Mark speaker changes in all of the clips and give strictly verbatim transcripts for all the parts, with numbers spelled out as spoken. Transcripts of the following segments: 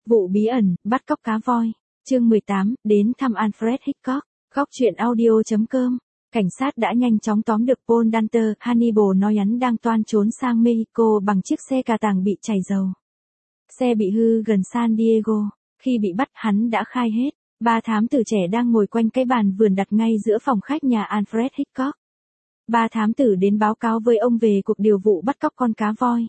Speaker 1: Vụ bí ẩn, bắt cóc cá voi. Chương mười tám, đến thăm Alfred Hitchcock. Góc truyện audio chấm com. Cảnh sát đã nhanh chóng tóm được Paul Danter. Hannibal nói hắn đang toan trốn sang Mexico bằng chiếc xe cà tàng bị chảy dầu. Xe bị hư gần San Diego. Khi bị bắt hắn đã khai hết. Ba thám tử trẻ đang ngồi quanh cái bàn vườn đặt ngay giữa phòng khách nhà Alfred Hitchcock. Ba thám tử đến báo cáo với ông về cuộc điều vụ bắt cóc con cá voi.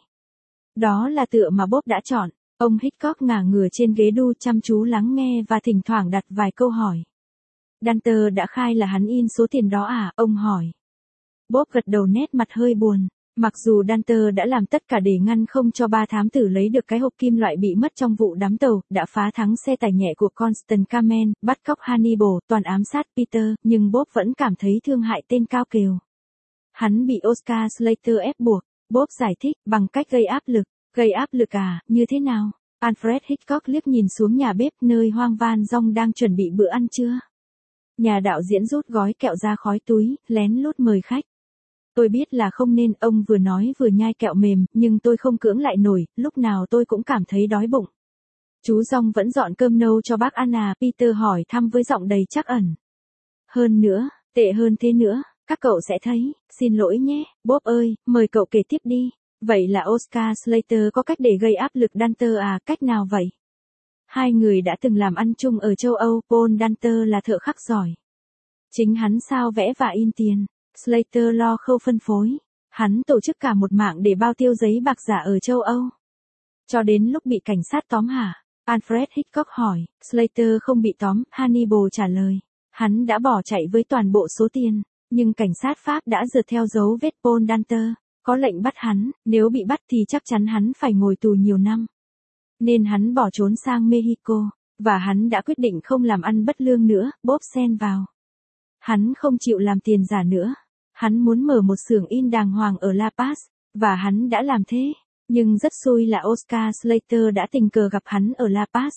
Speaker 1: Đó là tựa mà Bob đã chọn. Ông Hitchcock ngả ngửa trên ghế đu chăm chú lắng nghe và thỉnh thoảng đặt vài câu hỏi. Danter đã khai là hắn in số tiền đó à, ông hỏi. Bob gật đầu nét mặt hơi buồn. Mặc dù Danter đã làm tất cả để ngăn không cho ba thám tử lấy được cái hộp kim loại bị mất trong vụ đắm tàu, đã phá thắng xe tải nhẹ của Constant Carmen, bắt cóc Hannibal, toàn ám sát Peter, nhưng Bob vẫn cảm thấy thương hại tên cao kiều. Hắn bị Oscar Slater ép buộc. Bob giải thích, bằng cách gây áp lực. Gây áp lực à, như thế nào? Alfred Hitchcock liếc nhìn xuống nhà bếp nơi Hoang Van Dong đang chuẩn bị bữa ăn trưa. Nhà đạo diễn rút gói kẹo ra khói túi, lén lút mời khách. Tôi biết là không nên, ông vừa nói vừa nhai kẹo mềm, nhưng tôi không cưỡng lại nổi, lúc nào tôi cũng cảm thấy đói bụng. Chú Dong vẫn dọn cơm nâu cho bác ăn à, Peter hỏi thăm với giọng đầy trắc ẩn. Hơn nữa, tệ hơn thế nữa, các cậu sẽ thấy, xin lỗi nhé, Bob ơi, mời cậu kể tiếp đi. Vậy là Oscar Slater có cách để gây áp lực Danter à, cách nào vậy? Hai người đã từng làm ăn chung ở châu Âu, Paul Danter là thợ khắc giỏi. Chính hắn sao vẽ và in tiền, Slater lo khâu phân phối. Hắn tổ chức cả một mạng để bao tiêu giấy bạc giả ở châu Âu. Cho đến lúc bị cảnh sát tóm hả? Alfred Hitchcock hỏi, Slater không bị tóm, Hannibal trả lời. Hắn đã bỏ chạy với toàn bộ số tiền, nhưng cảnh sát Pháp đã rượt theo dấu vết Paul Danter. Có lệnh bắt hắn, nếu bị bắt thì chắc chắn hắn phải ngồi tù nhiều năm. Nên hắn bỏ trốn sang Mexico, và hắn đã quyết định không làm ăn bất lương nữa, Bob xen vào. Hắn không chịu làm tiền giả nữa. Hắn muốn mở một xưởng in đàng hoàng ở La Paz, và hắn đã làm thế. Nhưng rất xui là Oscar Slater đã tình cờ gặp hắn ở La Paz.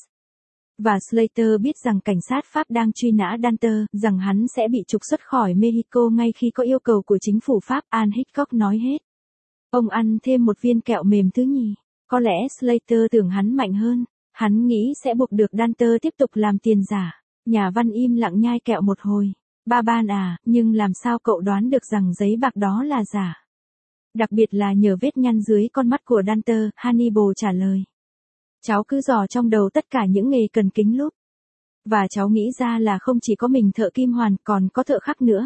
Speaker 1: Và Slater biết rằng cảnh sát Pháp đang truy nã Danter, rằng hắn sẽ bị trục xuất khỏi Mexico ngay khi có yêu cầu của chính phủ Pháp, Al Hitchcock nói hết. Ông ăn thêm một viên kẹo mềm thứ nhì. Có lẽ Slater tưởng hắn mạnh hơn. Hắn nghĩ sẽ buộc được Danter tiếp tục làm tiền giả. Nhà văn im lặng nhai kẹo một hồi. Ba ban à, nhưng làm sao cậu đoán được rằng giấy bạc đó là giả? Đặc biệt là nhờ vết nhăn dưới con mắt của Danter, Hannibal trả lời. Cháu cứ dò trong đầu tất cả những nghề cần kính lúp. Và cháu nghĩ ra là không chỉ có mình thợ kim hoàn, còn có thợ khắc nữa.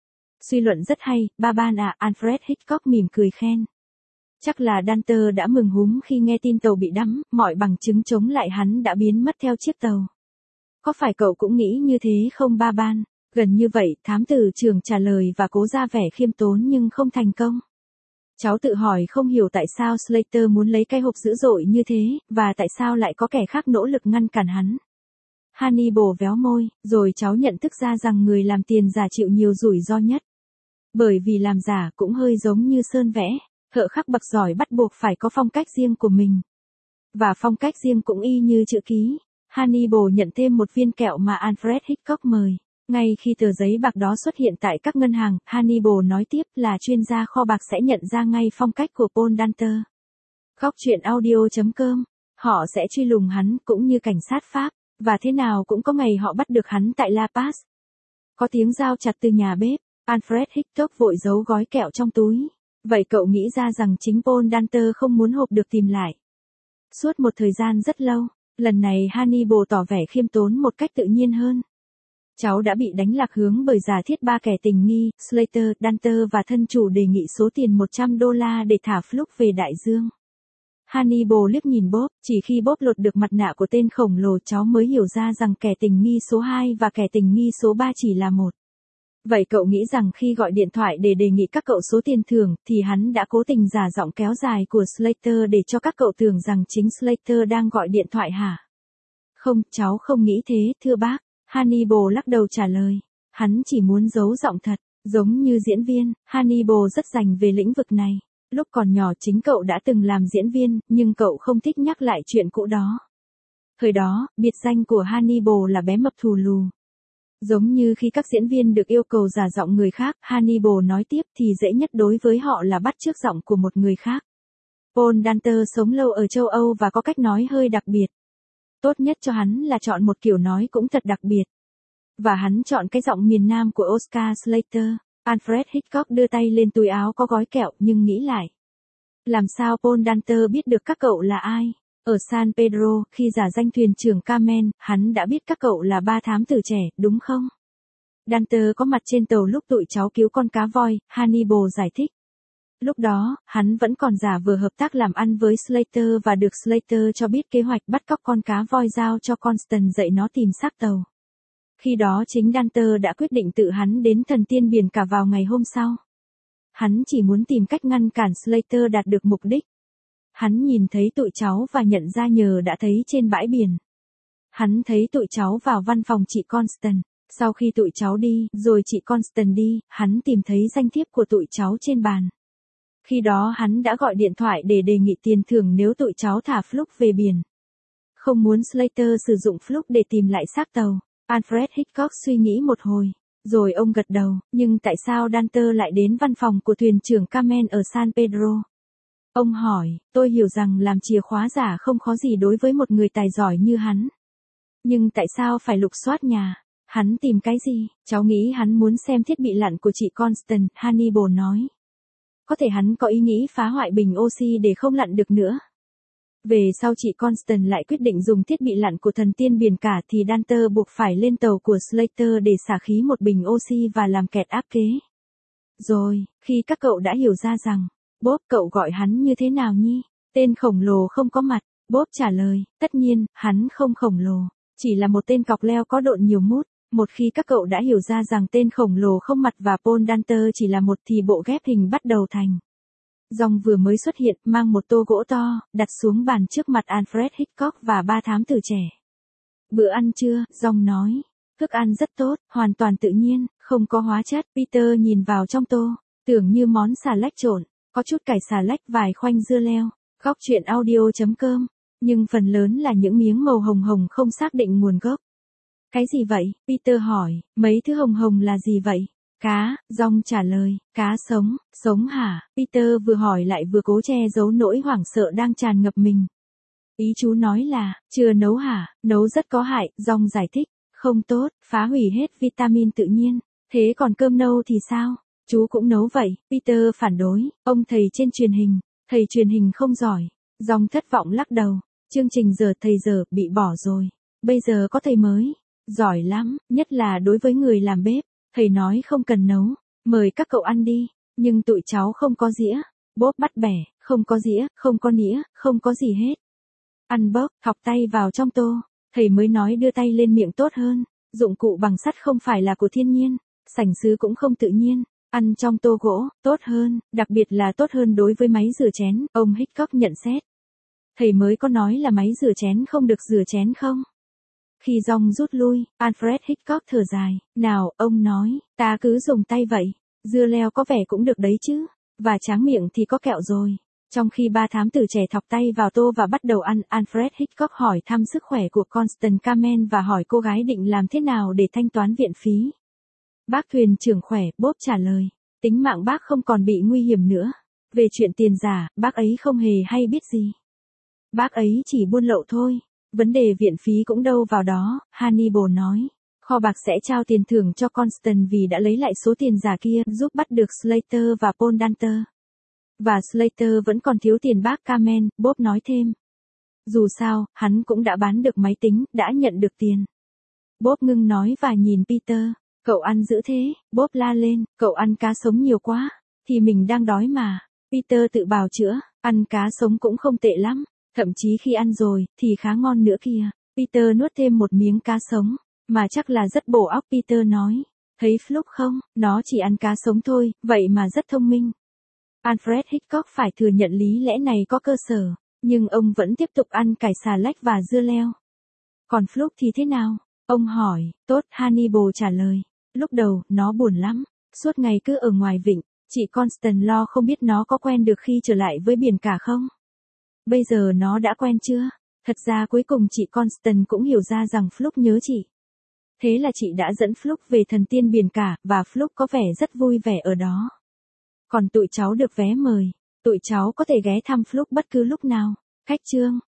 Speaker 1: Suy luận rất hay, ba ban à, Alfred Hitchcock mỉm cười khen. Chắc là Danter đã mừng húm khi nghe tin tàu bị đắm, mọi bằng chứng chống lại hắn đã biến mất theo chiếc tàu. Có phải cậu cũng nghĩ như thế không ba ban? Gần như vậy, thám tử trưởng trả lời và cố ra vẻ khiêm tốn nhưng không thành công. Cháu tự hỏi không hiểu tại sao Slater muốn lấy cái hộp dữ dội như thế, và tại sao lại có kẻ khác nỗ lực ngăn cản hắn. Hannibal véo môi, rồi cháu nhận thức ra rằng người làm tiền giả chịu nhiều rủi ro nhất. Bởi vì làm giả cũng hơi giống như sơn vẽ, thợ khắc bậc giỏi bắt buộc phải có phong cách riêng của mình. Và phong cách riêng cũng y như chữ ký. Hannibal nhận thêm một viên kẹo mà Alfred Hitchcock mời. Ngay khi tờ giấy bạc đó xuất hiện tại các ngân hàng, Hannibal nói tiếp là chuyên gia kho bạc sẽ nhận ra ngay phong cách của Paul Danter. Góc truyện audio chấm com. Họ sẽ truy lùng hắn cũng như cảnh sát Pháp, và thế nào cũng có ngày họ bắt được hắn tại La Paz. Có tiếng dao chặt từ nhà bếp, Alfred Hitchcock vội giấu gói kẹo trong túi. Vậy cậu nghĩ ra rằng chính Paul Danter không muốn hộp được tìm lại. Suốt một thời gian rất lâu, lần này Hannibal tỏ vẻ khiêm tốn một cách tự nhiên hơn. Cháu đã bị đánh lạc hướng bởi giả thiết ba kẻ tình nghi, Slater, Danter và thân chủ đề nghị số tiền một trăm đô la để thả Fluke về đại dương. Hannibal liếc nhìn Bob, chỉ khi Bob lột được mặt nạ của tên khổng lồ cháu mới hiểu ra rằng kẻ tình nghi số hai và kẻ tình nghi số ba chỉ là một. Vậy cậu nghĩ rằng khi gọi điện thoại để đề nghị các cậu số tiền thưởng, thì hắn đã cố tình giả giọng kéo dài của Slater để cho các cậu tưởng rằng chính Slater đang gọi điện thoại hả? Không, cháu không nghĩ thế, thưa bác. Hannibal lắc đầu trả lời. Hắn chỉ muốn giấu giọng thật, giống như diễn viên, Hannibal rất rành về lĩnh vực này. Lúc còn nhỏ chính cậu đã từng làm diễn viên, nhưng cậu không thích nhắc lại chuyện cũ đó. Thời đó, biệt danh của Hannibal là bé mập thù lù. Giống như khi các diễn viên được yêu cầu giả giọng người khác, Hannibal nói tiếp thì dễ nhất đối với họ là bắt chước giọng của một người khác. Paul Danter sống lâu ở châu Âu và có cách nói hơi đặc biệt. Tốt nhất cho hắn là chọn một kiểu nói cũng thật đặc biệt. Và hắn chọn cái giọng miền Nam của Oscar Slater. Alfred Hitchcock đưa tay lên túi áo có gói kẹo nhưng nghĩ lại. Làm sao Paul Danter biết được các cậu là ai? Ở San Pedro, khi giả danh thuyền trưởng Carmen, hắn đã biết các cậu là ba thám tử trẻ, đúng không? Danter có mặt trên tàu lúc tụi cháu cứu con cá voi, Hannibal giải thích. Lúc đó, hắn vẫn còn giả vờ hợp tác làm ăn với Slater và được Slater cho biết kế hoạch bắt cóc con cá voi giao cho Constant dạy nó tìm xác tàu. Khi đó chính Danter đã quyết định tự hắn đến thần tiên biển cả vào ngày hôm sau. Hắn chỉ muốn tìm cách ngăn cản Slater đạt được mục đích. Hắn nhìn thấy tụi cháu và nhận ra nhờ đã thấy trên bãi biển. Hắn thấy tụi cháu vào văn phòng chị Constant. Sau khi tụi cháu đi, rồi chị Constant đi, hắn tìm thấy danh thiếp của tụi cháu trên bàn. Khi đó hắn đã gọi điện thoại để đề nghị tiền thưởng nếu tụi cháu thả Fluke về biển. Không muốn Slater sử dụng Fluke để tìm lại xác tàu. Alfred Hitchcock suy nghĩ một hồi. Rồi ông gật đầu, nhưng tại sao Danter lại đến văn phòng của thuyền trưởng Carmen ở San Pedro? Ông hỏi, tôi hiểu rằng làm chìa khóa giả không khó gì đối với một người tài giỏi như hắn. Nhưng tại sao phải lục soát nhà? Hắn tìm cái gì? Cháu nghĩ hắn muốn xem thiết bị lặn của chị Constant, Hannibal nói. Có thể hắn có ý nghĩ phá hoại bình oxy để không lặn được nữa. Về sau chị Constant lại quyết định dùng thiết bị lặn của thần tiên biển cả thì Danter buộc phải lên tàu của Slater để xả khí một bình oxy và làm kẹt áp kế. Rồi, khi các cậu đã hiểu ra rằng, Bob cậu gọi hắn như thế nào nhi? Tên khổng lồ không có mặt, Bob trả lời, tất nhiên, hắn không khổng lồ, chỉ là một tên cọc leo có độn nhiều mút. Một khi các cậu đã hiểu ra rằng tên khổng lồ không mặt và Paul Danter chỉ là một thì bộ ghép hình bắt đầu thành. Dòng vừa mới xuất hiện mang một tô gỗ to, đặt xuống bàn trước mặt Alfred Hitchcock và ba thám tử trẻ. Bữa ăn trưa, Dòng nói. Thức ăn rất tốt, hoàn toàn tự nhiên, không có hóa chất. Peter nhìn vào trong tô, tưởng như món xà lách trộn, có chút cải xà lách vài khoanh dưa leo. Góc truyện audio chấm com. Nhưng phần lớn là những miếng màu hồng hồng không xác định nguồn gốc. Cái gì vậy? Peter hỏi, mấy thứ hồng hồng là gì vậy? Cá, Dòng trả lời, cá sống, sống hả? Peter vừa hỏi lại vừa cố che giấu nỗi hoảng sợ đang tràn ngập mình. Ý chú nói là, chưa nấu hả? Nấu rất có hại, Dòng giải thích, không tốt, phá hủy hết vitamin tự nhiên. Thế còn cơm nâu thì sao? Chú cũng nấu vậy, Peter phản đối, ông thầy trên truyền hình, thầy truyền hình không giỏi. Dòng thất vọng lắc đầu, chương trình giờ thầy giờ bị bỏ rồi, bây giờ có thầy mới. Giỏi lắm, nhất là đối với người làm bếp. Thầy nói không cần nấu, mời các cậu ăn đi, nhưng tụi cháu không có dĩa. Bob bắt bẻ, không có dĩa, không có nĩa, không có gì hết. Ăn bốc, thọc tay vào trong tô, thầy mới nói đưa tay lên miệng tốt hơn. Dụng cụ bằng sắt không phải là của thiên nhiên, sành sứ cũng không tự nhiên. Ăn trong tô gỗ, tốt hơn, đặc biệt là tốt hơn đối với máy rửa chén, ông Hitchcock nhận xét. Thầy mới có nói là máy rửa chén không được rửa chén không? Khi Dòng rút lui, Alfred Hitchcock thở dài, nào, ông nói, ta cứ dùng tay vậy, dưa leo có vẻ cũng được đấy chứ, và tráng miệng thì có kẹo rồi. Trong khi ba thám tử trẻ thọc tay vào tô và bắt đầu ăn, Alfred Hitchcock hỏi thăm sức khỏe của Constant Carmen và hỏi cô gái định làm thế nào để thanh toán viện phí. Bác thuyền trưởng khỏe, Bob trả lời, tính mạng bác không còn bị nguy hiểm nữa. Về chuyện tiền giả, bác ấy không hề hay biết gì. Bác ấy chỉ buôn lậu thôi. Vấn đề viện phí cũng đâu vào đó, Hannibal nói. Kho bạc sẽ trao tiền thưởng cho Constant vì đã lấy lại số tiền giả kia, giúp bắt được Slater và Paul Danter. Và Slater vẫn còn thiếu tiền bác Carmen, Bob nói thêm. Dù sao, hắn cũng đã bán được máy tính, đã nhận được tiền. Bob ngưng nói và nhìn Peter. Cậu ăn dữ thế, Bob la lên, cậu ăn cá sống nhiều quá. Thì mình đang đói mà. Peter tự bào chữa, ăn cá sống cũng không tệ lắm. Thậm chí khi ăn rồi, thì khá ngon nữa kìa. Peter nuốt thêm một miếng cá sống, mà chắc là rất bổ óc. Peter nói, thấy Fluke không, nó chỉ ăn cá sống thôi, vậy mà rất thông minh. Alfred Hitchcock phải thừa nhận lý lẽ này có cơ sở, nhưng ông vẫn tiếp tục ăn cải xà lách và dưa leo. Còn Fluke thì thế nào? Ông hỏi, tốt, Hannibal trả lời. Lúc đầu, nó buồn lắm, suốt ngày cứ ở ngoài vịnh, chị Constant lo không biết nó có quen được khi trở lại với biển cả không? Bây giờ nó đã quen chưa? Thật ra cuối cùng chị Constant cũng hiểu ra rằng Fluke nhớ chị. Thế là chị đã dẫn Fluke về thần tiên biển cả, và Fluke có vẻ rất vui vẻ ở đó. Còn tụi cháu được vé mời, tụi cháu có thể ghé thăm Fluke bất cứ lúc nào. Cách chương